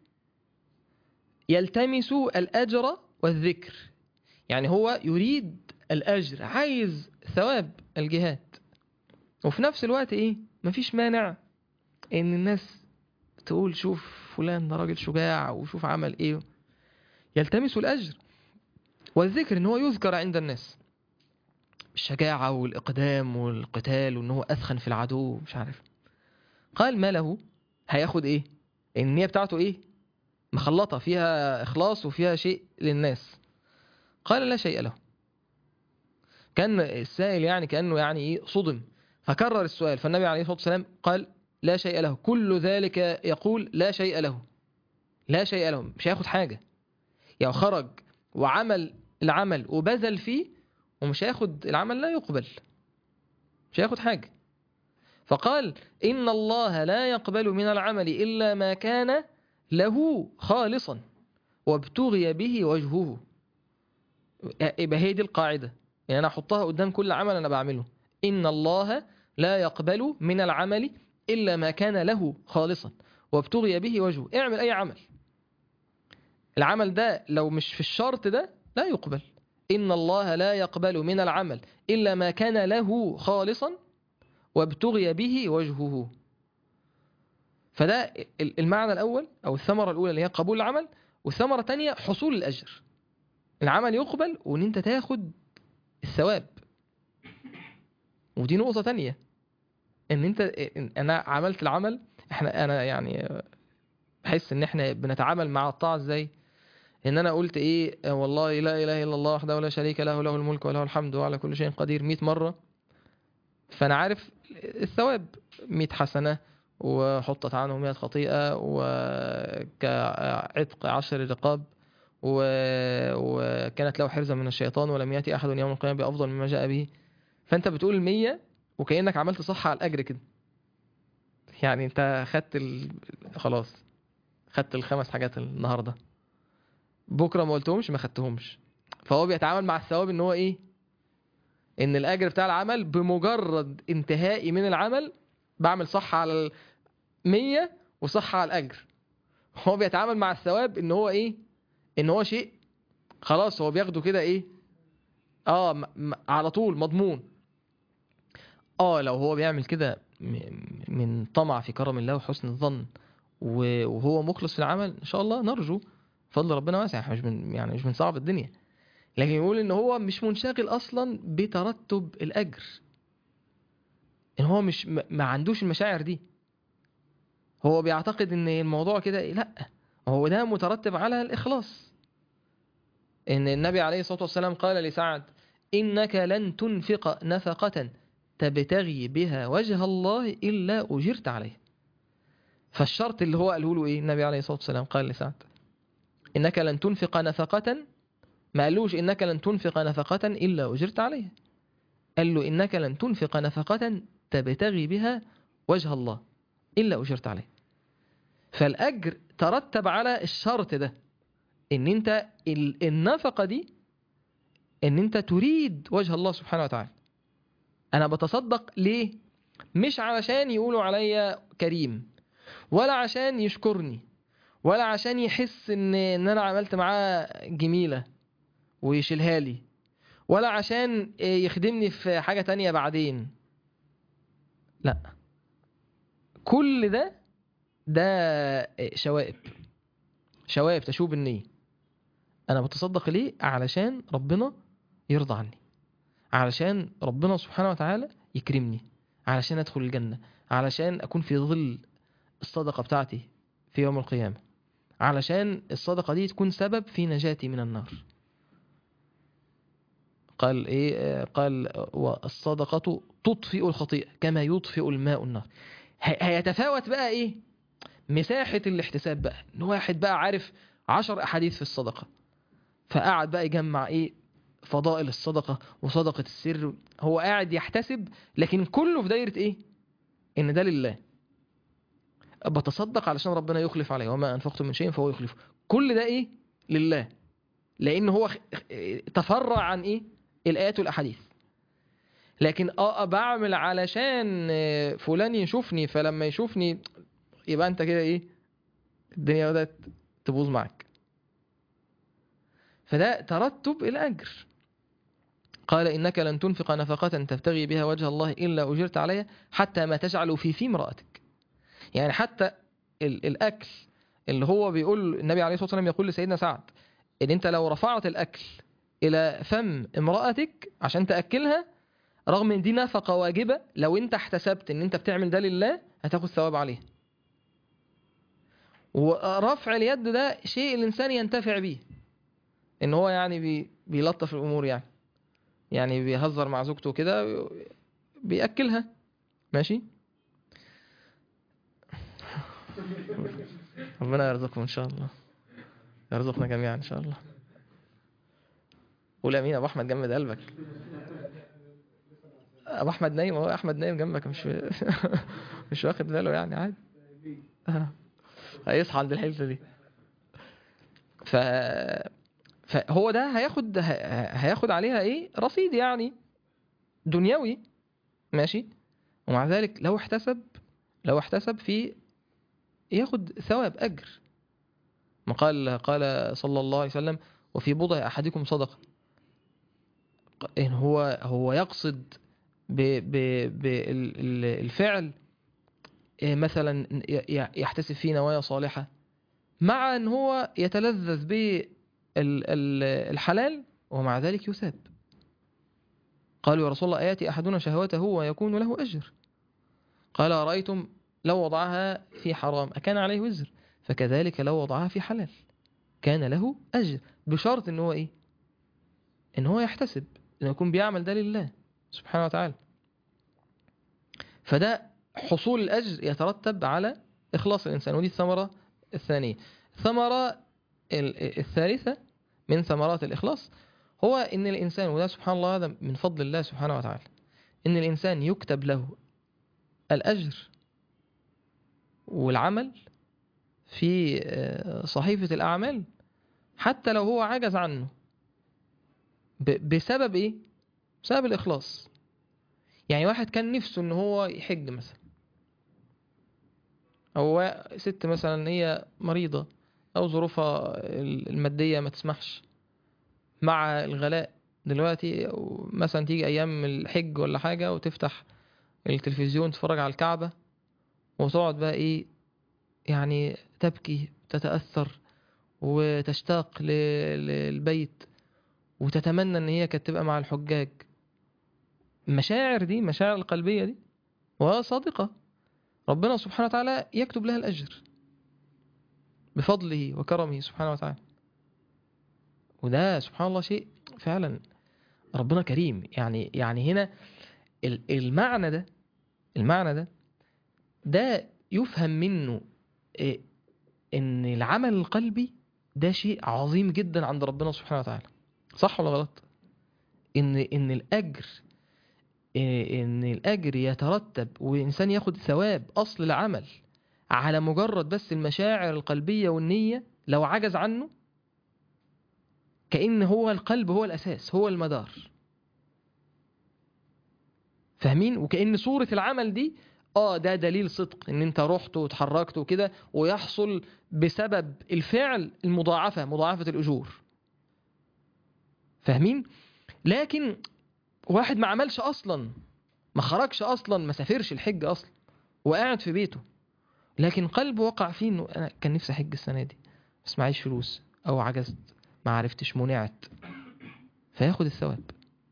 يلتمس الأجر والذكر، يعني هو يريد الأجر، عايز ثواب الجهاد، وفي نفس الوقت إيه مفيش مانع إن الناس تقول شوف فلان ده راجل شجاع وشوف عمل إيه. يلتمس الأجر والذكر، إن هو يذكر عند الناس، الشجاعة والإقدام والقتال وإن هو أثخن في العدو مش عارف. قال ما له؟ هياخد إيه؟ النية بتاعته إيه؟ مخلطة فيها إخلاص وفيها شيء للناس. قال لا شيء له. كان السائل يعني كأنه يعني إيه صدم، فكرر السؤال، فالنبي عليه الصلاة والسلام قال لا شيء له. كل ذلك يقول لا شيء له، لا شيء له، مش هياخد حاجة. يعني خرج وعمل العمل وبذل فيه ومش هياخد العمل، لا يقبل، مش هياخد حاجة. فقال إن الله لا يقبل من العمل إلا ما كان له خالصا وابتغي به وجهه. يبقى هي دي القاعدة، يعني أنا أحطها قدام كل عمل أنا بعمله، إن الله لا يقبل من العمل إلا ما كان له خالصا وابتغي به وجهه. اعمل أي عمل، العمل ده لو مش في الشرط ده لا يقبل. إن الله لا يقبل من العمل إلا ما كان له خالصا وابتغي به وجهه. فده المعنى الأول أو الثمرة الأولى اللي هي قبول العمل، والثمرة الثانية حصول الأجر. العمل يقبل وإن أنت تاخد الثواب. ودي نقطة تانية، إن أنت إن أنا عملت العمل. إحنا أنا يعني بحس إن إحنا بنتعامل مع الطاعة إزاي؟ إن أنا قلت إيه، والله لا إله إلا الله وحده لا شريك له له الملك وله الحمد وعلى كل شيء قدير مئة مرة، فأنا عارف الثواب مئة حسنة وحطت عنه مئة خطيئة وكعتق عشر رقاب وكانت له حرزا من الشيطان ولم يأتي أحد يوم القيامة بأفضل مما جاء به. فأنت بتقول المية وكأنك عملت صح على الأجر كده. يعني أنت خدت ال... خلاص خدت الخمس حاجات النهاردة، بكرة ما قلتهمش ما خدتهمش. فهو بيتعامل مع الثواب إن هو إيه، إن الأجر بتاع العمل بمجرد انتهائي من العمل بعمل صح على المية وصح على الأجر. هو بيتعامل مع الثواب إن هو إيه، إن هو شيء خلاص هو بياخده كده إيه، آه م- م- على طول مضمون. آه لو هو بيعمل كده م- من طمع في كرم الله وحسن الظن و- وهو مخلص في العمل، إن شاء الله نرجو فضل ربنا واسع، مش من يعني مش من صعب الدنيا. لكن يقول إن هو مش منشغل أصلا بترتب الأجر، إن هو مش م- ما عندوش المشاعر دي. هو بيعتقد إن الموضوع كده إيه؟ لأ، هو ده مترتب على الإخلاص. إن النبي عليه الصلاة والسلام قال لسعد: إنك لن تنفق نفقة تبتغي بها وجه الله إلا أجرت عليه. فالشرط اللي هو قاله له إيه النبي عليه الصلاة والسلام؟ قال لسعد: إنك لن تنفق نفقة، ما قالوش إنك لن تنفق نفقة إلا أجرت عليها، قال له إنك لن تنفق نفقة تبتغي بها وجه الله إلا أجرت عليه. فالأجر ترتب على الشرط ده، إن أنت النفقة دي إن أنت تريد وجه الله سبحانه وتعالى. أنا بتصدق ليه؟ مش علشان يقولوا عليا كريم، ولا عشان يشكرني، ولا عشان يحس إن إن أنا عملت معاه جميلة ويشيلها لي، ولا عشان يخدمني في حاجة تانية بعدين. لا، كل ده ده شوائب شوائب تشوب النية. أنا بتصدق ليه؟ علشان ربنا يرضى عني، علشان ربنا سبحانه وتعالى يكرمني، علشان أدخل الجنة، علشان أكون في ظل الصدقة بتاعتي في يوم القيامة، علشان الصدقة دي تكون سبب في نجاتي من النار. قال إيه؟ قال: والصدقة تطفئ الخطيئة كما يطفئ الماء النار. هيتفاوت بقى إيه مساحة الاحتساب بقى. إن واحد بقى عارف عشر أحاديث في الصدقة، فقعد بقى يجمع إيه فضائل الصدقة وصدقة السر، هو قاعد يحتسب، لكن كله في دايرة إيه؟ إن ده لله، بتصدق علشان ربنا يخلف عليه، وما أنفقتم من شيء فهو يخلفه. كل ده إيه؟ لله، لأن هو تفرع عن إيه؟ الآيات والأحاديث. لكن اه بعمل علشان فلان يشوفني، فلما يشوفني يبقى انت كده ايه، الدنيا بدأت تبوظ معك. فده ترتب الأجر. قال: إنك لن تنفق نفقة تبتغي بها وجه الله إلا أجرت عليها حتى ما تجعل في في امرأتك. يعني حتى الأكل اللي هو بيقول النبي عليه الصلاة والسلام يقول لسيدنا سعد إن أنت لو رفعت الأكل إلى فم امرأتك عشان تأكلها، رغم ان دي نفقة واجبة، لو انت احتسبت ان انت بتعمل ده لله هتاخد ثواب عليه. ورفع اليد ده شيء الانسان ينتفع بيه، ان هو يعني بي بيلطف الامور، يعني يعني بيهزر مع زوجته كده بيأكلها ماشي. ربنا يرزقكم ان شاء الله، يرزقنا جميعا ان شاء الله. قول امين. ابو احمد جمد قلبك. ابو احمد نايم اهو، احمد نايم جنبك، مش مش واخد باله يعني، عادي هيصحى عند الحته دي. ف فهو ده هياخد هياخد عليها ايه رصيد يعني دنيوي. ماشي، ومع ذلك لو احتسب لو احتسب في ياخد ثواب أجر. ما قال قال صلى الله عليه وسلم وفي بضع أحدكم صدقة. إن هو هو يقصد بالفعل مثلا يحتسب فيه نوايا صالحة، مع أن هو يتلذذ بالحلال ومع ذلك يثاب. قالوا يا رسول الله أياتي أحدنا شهوته ويكون له أجر؟ قال أرأيتم لو وضعها في حرام أكان عليه وزر؟ فكذلك لو وضعها في حلال كان له أجر، بشرط إن هو إيه؟ إن هو يحتسب، إن يكون بيعمل ده لله سبحانه وتعالى. فده حصول الأجر يترتب على إخلاص الإنسان، ودي الثمرة الثانية. الثمرة الثالثة من ثمرات الإخلاص هو إن الإنسان، وده سبحان الله هذا من فضل الله سبحانه وتعالى، إن الإنسان يكتب له الأجر والعمل في صحيفة الأعمال حتى لو هو عجز عنه. بسبب إيه؟ بسبب الإخلاص. يعني واحد كان نفسه إن هو يحج مثلا، أو ست مثلا هي مريضة أو ظروفها المادية ما تسمحش مع الغلاء دلوقتي، مثلا تيجي أيام الحج ولا حاجة وتفتح التلفزيون تتفرج على الكعبة وتقعد بقى إيه يعني تبكي تتأثر وتشتاق للبيت وتتمنى ان هي كانت تبقى مع الحجاج. المشاعر دي، مشاعر القلبية دي وصادقة، ربنا سبحانه وتعالى يكتب لها الأجر بفضله وكرمه سبحانه وتعالى. وده سبحان الله شيء فعلا ربنا كريم. يعني يعني هنا المعنى ده المعنى ده ده يفهم منه إيه؟ ان العمل القلبي ده شيء عظيم جدا عند ربنا سبحانه وتعالى. صح ولا غلط؟ ان ان الاجر ان الاجر يترتب وانسان ياخد ثواب اصل العمل على مجرد بس المشاعر القلبية والنية، لو عجز عنه كأن هو القلب هو الاساس هو المدار. فاهمين؟ وكأن صورة العمل دي اه ده دليل صدق ان انت رحت وتحركت وكده، ويحصل بسبب الفعل المضاعفة، مضاعفة الاجور. فاهمين؟ لكن واحد ما عملش اصلا، ما خرجش اصلا، ما سافرش الحج اصلا وقاعد في بيته، لكن قلبه وقع فيه انه انا كان نفسي احج السنه دي بس معيش فلوس او عجزت ما عرفتش منعت، فياخد الثواب.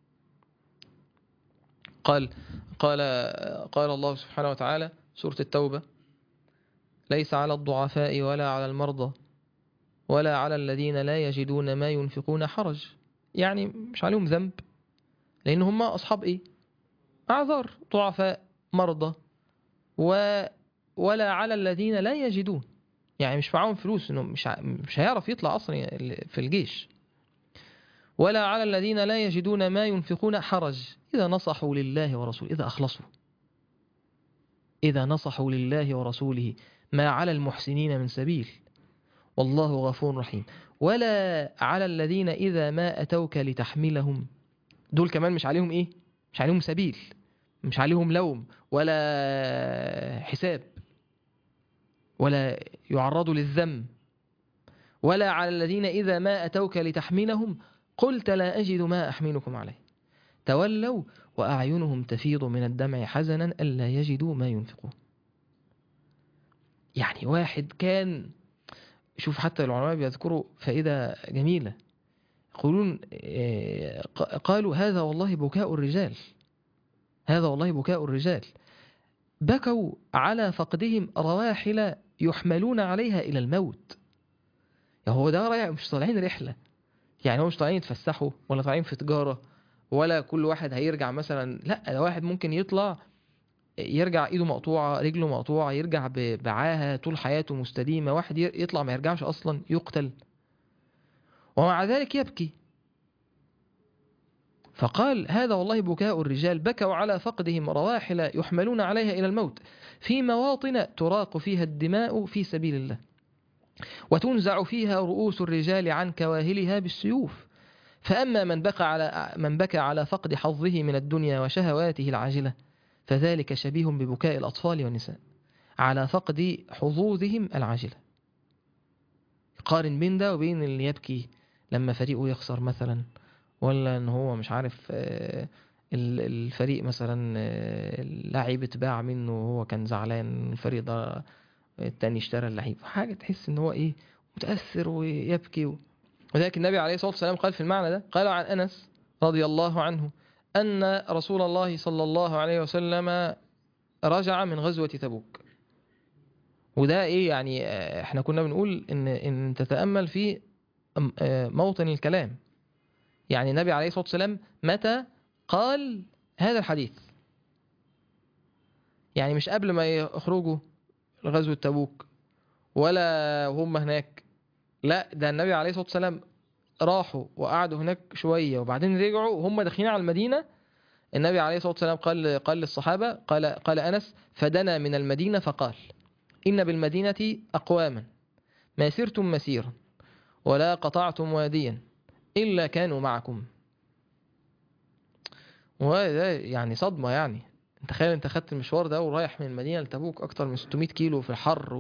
قال قال قال الله سبحانه وتعالى سورة التوبة: ليس على الضعفاء ولا على المرضى ولا على الذين لا يجدون ما ينفقون حرج. يعني مش عليهم ذنب، لان هم اصحاب ايه؟ اعذار، ضعفاء مرضى، و ولا على الذين لا يجدون، يعني مش معاهم فلوس، انه مش ع... مش هيعرف يطلع اصلا في الجيش. ولا على الذين لا يجدون ما ينفقون حرج اذا نصحوا لله ورسوله، اذا اخلصوا، اذا نصحوا لله ورسوله ما على المحسنين من سبيل والله غفور رحيم. ولا على الذين اذا ما اتوك لتحملهم، دول كمان مش عليهم ايه؟ مش عليهم سبيل، مش عليهم لوم ولا حساب ولا يعرضوا للذم. ولا على الذين إذا ما أتوك لتحملهم قلت لا أجد ما أحملكم عليه تولوا وأعينهم تفيض من الدمع حزنا ألا يجدوا ما ينفقون. يعني واحد كان، شوف حتى العلماء بيذكروا فائدة جميلة، يقولون قالوا هذا والله بكاء الرجال، هذا والله بكاء الرجال بكوا على فقدهم رواحل يحملون عليها إلى الموت. يعني هو ده رايح، مش طالعين رحلة، يعني هو مش طالعين يتفسحوا ولا طالعين في تجارة ولا كل واحد هيرجع مثلا، لا ده واحد ممكن يطلع يرجع ايده مقطوعة رجله مقطوعة يرجع بعاهة طول حياته مستديمة، واحد يطلع ما يرجعش أصلا يقتل ومع ذلك يبكي. فقال هذا والله بكاء الرجال بكوا على فقدهم رواحل يحملون عليها إلى الموت في مواطن تراق فيها الدماء في سبيل الله وتنزع فيها رؤوس الرجال عن كواهلها بالسيوف. فأما من بكى على من بكى على فقد حظه من الدنيا وشهواته العاجلة فذلك شبيه ببكاء الأطفال والنساء على فقد حظوظهم العاجلة. قارن بين ده وبين اللي يبكي لما فريقه يخسر مثلا، ولا ان هو مش عارف الفريق مثلا اللعيب اتباع منه وهو كان زعلان، الفريق ده التاني اشترى اللعيب، حاجة تحس ان هو ايه متأثر ويبكي. وذلك النبي عليه الصلاة والسلام قال في المعنى ده، قال عن أنس رضي الله عنه أن رسول الله صلى الله عليه وسلم رجع من غزوة تبوك. وده ايه يعني، احنا كنا بنقول ان ان تتأمل في موطن الكلام. يعني النبي عليه الصلاة والسلام متى قال هذا الحديث؟ يعني مش قبل ما يخرجوا غزوة تبوك ولا وهم هناك، لا ده النبي عليه الصلاة والسلام راحوا وقعدوا هناك شوية وبعدين رجعوا وهم داخلين على المدينة. النبي عليه الصلاة والسلام قال قال للصحابة، قال قال أنس: فدنا من المدينة فقال: إن بالمدينة أقواما ما سرتم مسيرا ولا قطعتم واديا إلا كانوا معكم. وده يعني صدمة، يعني انت تخيل انت خدت المشوار ده ورايح من المدينة لتبوك أكتر من ستمائة كيلو في الحر،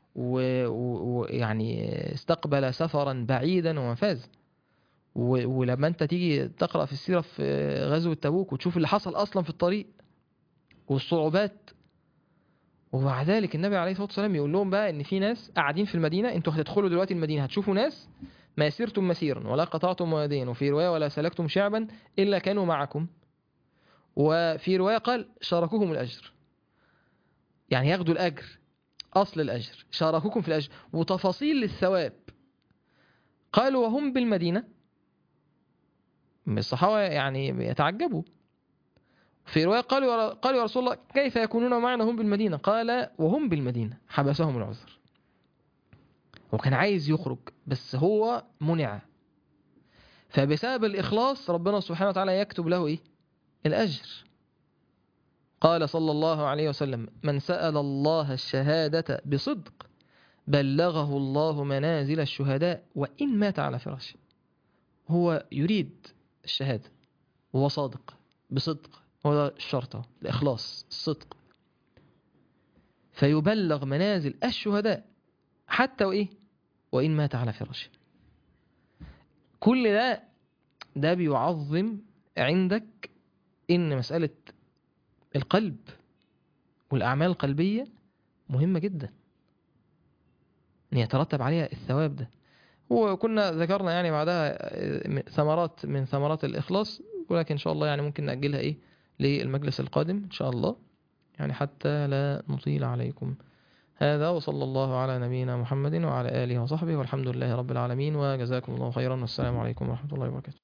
ويعني استقبل سفرا بعيدا ومفاز. ولما انت تيجي تقرأ في السيرة في غزوة تبوك وتشوف اللي حصل أصلا في الطريق والصعوبات، ومع ذلك النبي عليه الصلاة والسلام يقول لهم بقى ان في ناس قاعدين في المدينة، انتوا هتدخلوا دلوقتي المدينة هتشوفوا ناس ما سرتم مسيرا ولا قطعتم واديا، وفي رواية ولا سلكتم شعبا إلا كانوا معكم، وفي رواية قال شاركوهم الأجر، يعني ياخدوا الأجر، أصل الأجر شاركوكم في الأجر وتفاصيل الثواب. قالوا وهم بالمدينة، الصحابة يعني يتعجبوا. في رواية قالوا قالوا يا رسول الله كيف يكونون معنا هم بالمدينة؟ قال وهم بالمدينة حبسهم العذر. هو كان عايز يخرج بس هو منع، فبسبب الإخلاص ربنا سبحانه وتعالى يكتب له إيه؟ الأجر. قال صلى الله عليه وسلم: من سأل الله الشهادة بصدق بلغه الله منازل الشهداء وإن مات على فراشه. هو يريد الشهادة وهو صادق بصدق، هو ده الشرط، الإخلاص، الصدق، فيبلغ منازل الشهداء حتى وإيه؟ وإن مات على فراشه. كل ده ده بيعظم عندك إن مسألة القلب والأعمال القلبية مهمة جدا أن يترتب عليها الثواب ده. وكنا ذكرنا يعني بعدها ثمرات من ثمرات الإخلاص، ولكن إن شاء الله يعني ممكن نأجلها إيه للمجلس القادم إن شاء الله، يعني حتى لا نطيل عليكم. هذا وصلى الله على نبينا محمد وعلى آله وصحبه والحمد لله رب العالمين، وجزاكم الله خيرا والسلام عليكم ورحمة الله وبركاته.